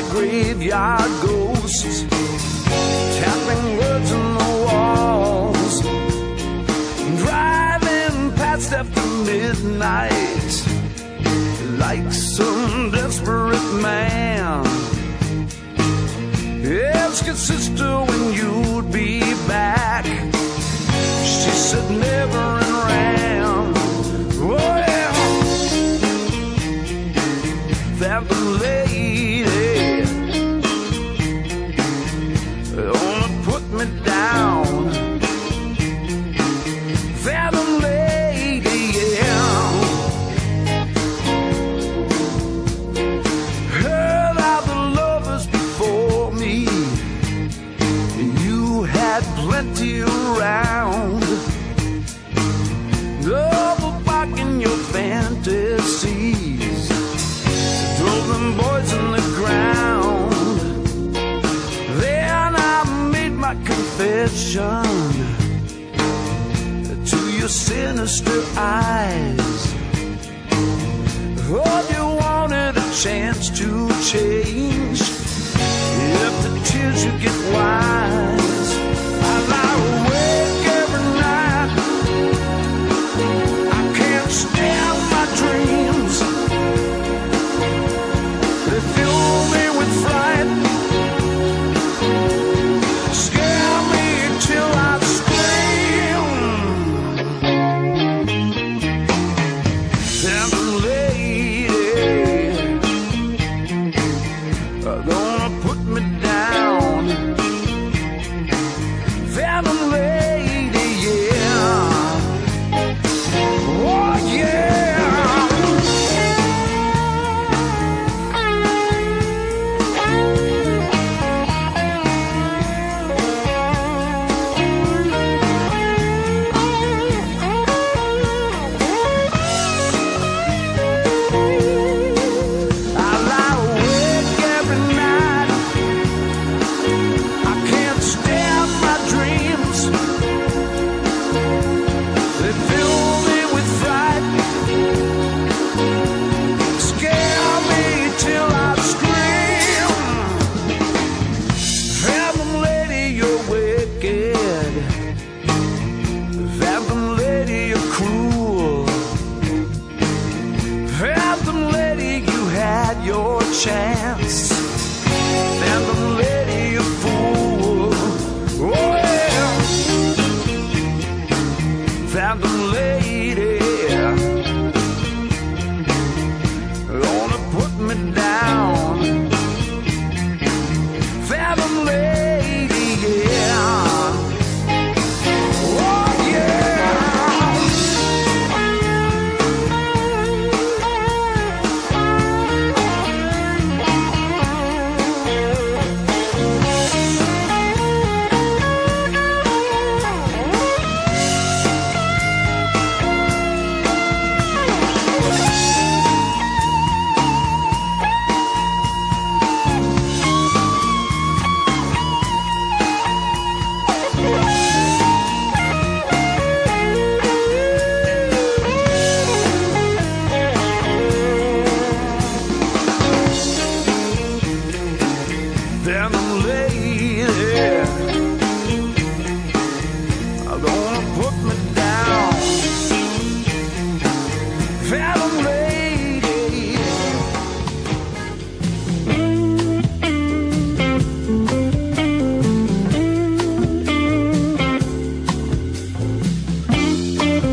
graveyard ghosts, tapping words on the walls, driving past after midnight like some desperate man. Ask your sister when you'd be back. She said never and ran. Oh yeah, phantom lady, wanna put me down. Phantom lady, yeah. Heard all the lovers before me, you had plenty around. Double barking your fantasies, drove them boys in the ground. Then I made my confession to your sinister eyes. Oh, you wanted a chance to change. If the tears you get wise, I lie awake every night. I can't stand my dreams. They fill me with fright, scare me till I scream. Phantom lady, gonna put me down. Phantom lady, yeah. Oh yeah. I lie awake every night. I can't stand my dreams. They fill me with fright, scare me till I scream. Phantom lady, you're wicked. Phantom lady, you're cruel. Phantom lady, you had your chance. Phantom lady, you fool. Oh yeah. Phantom lady, gonna put me down.